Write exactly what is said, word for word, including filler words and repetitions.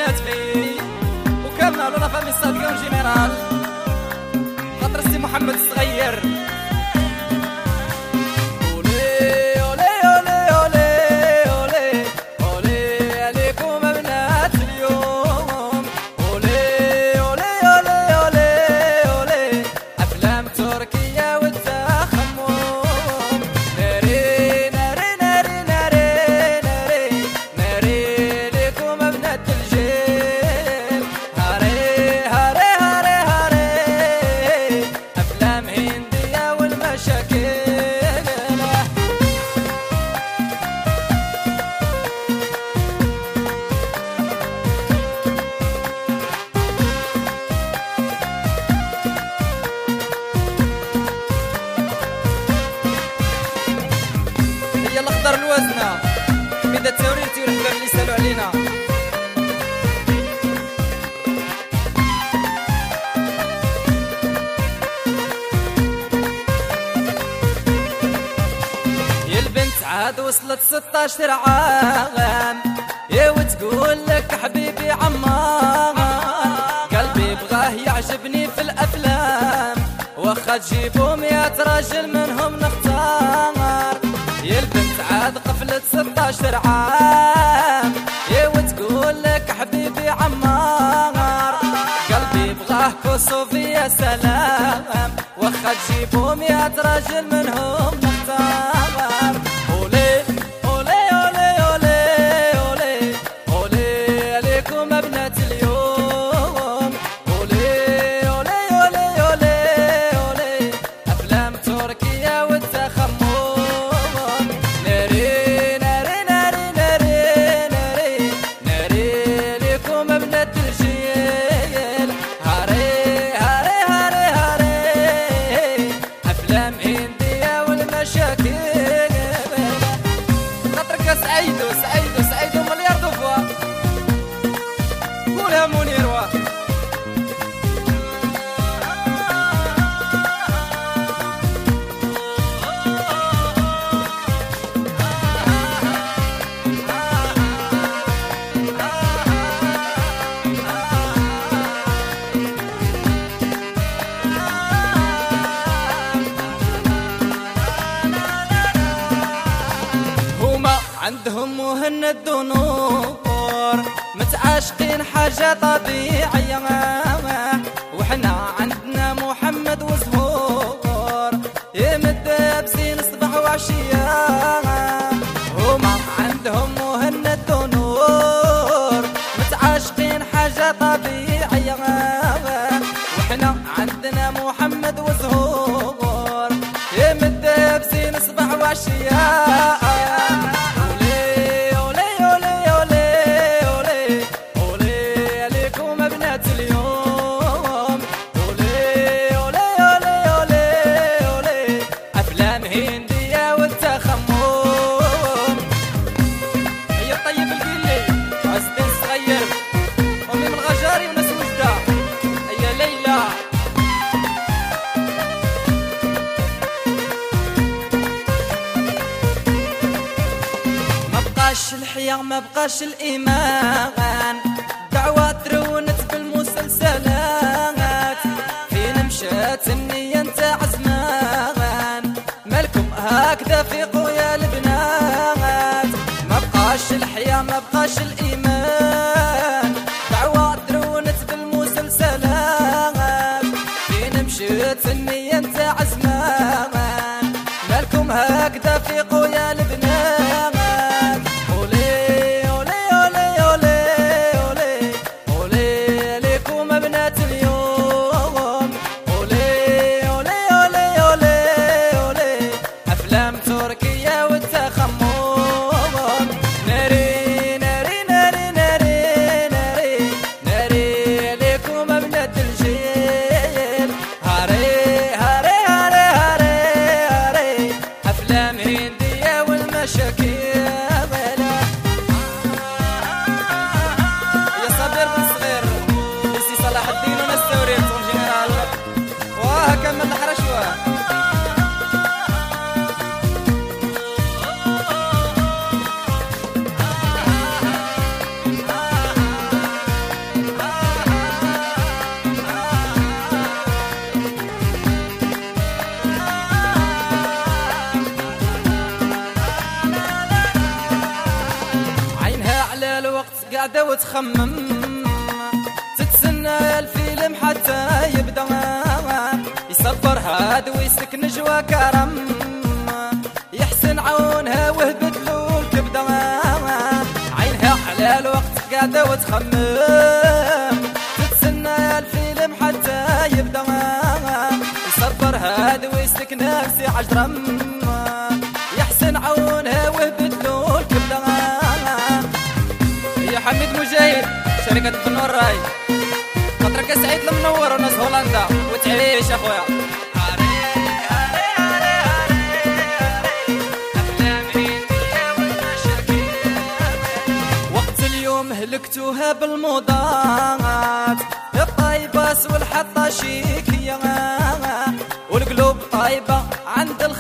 بنات في وكامل ولا فامي ستاديون جينيرال خاطر السي محمد الصغير. الاخضر الوزنه بدا التوريتي والحباب اللي سالوا علينا. يا البنت عاد وصلت ستاشر عام يا وتقول لك حبيبي عمار قلبي بغاه يعجبني في الافلام واخا تجيبوا مية راجل منهم نختار. يا البنت عاد قفلت ستاشر عام يا وتقول لك حبيبي عمار قلبي بغاه كوسوفي يا سلام واخا تجيبوا مية راجل منهم نختار. أولي أولي أولي أولي أولي أولي عليكم بنات اليوم أولي أولي أولي أولي أولي أفلام تركيا والتخمم سعيدو سعيدو سعيدو مليار دو فوا قولها منير وا عندهم مهند ونور متعاشقين حاجة طبيعية وحنا عندنا محمد وزهور يمدابسين صباح وعشية. هما عندهم مهند ونور متعاشقين حاجة طبيعية وحنا عندنا محمد وزهور يمدابسين صباح وعشية. بقاش الحياة ما بقاش الإيمان دعوة ترونت بالمسلسلات فين مشات النية نتاع زمان مالكم هكذا في قويا البنات. ما بقاش الحياة ما بقاش الإيمان دعوة ترونت بالمسلسلات فين مشات النية نتاع زمان مالكم هكذا في قويا البنات. هاري وتخمم، تتسنى الفيلم حتى يبدا، يصبر هاد ويسكن جوا كرم، يحسن عونها وهبت له الكبده، عينها على الوقت قاعده وتخمم، تتسنى الفيلم حتى يبدا، يصبر هاد ويسكن نفسي عجرم، يحسن عونها وهبت له الكبده. يا حميد مجاهد شركة بنور راي، خاطرك سعيد المنور وناس هولندا وتعيش اخويا. وقت اليوم هلكتوها بالموضات، الطيباس والحطة شيكية، والقلوب طيبة عند الخ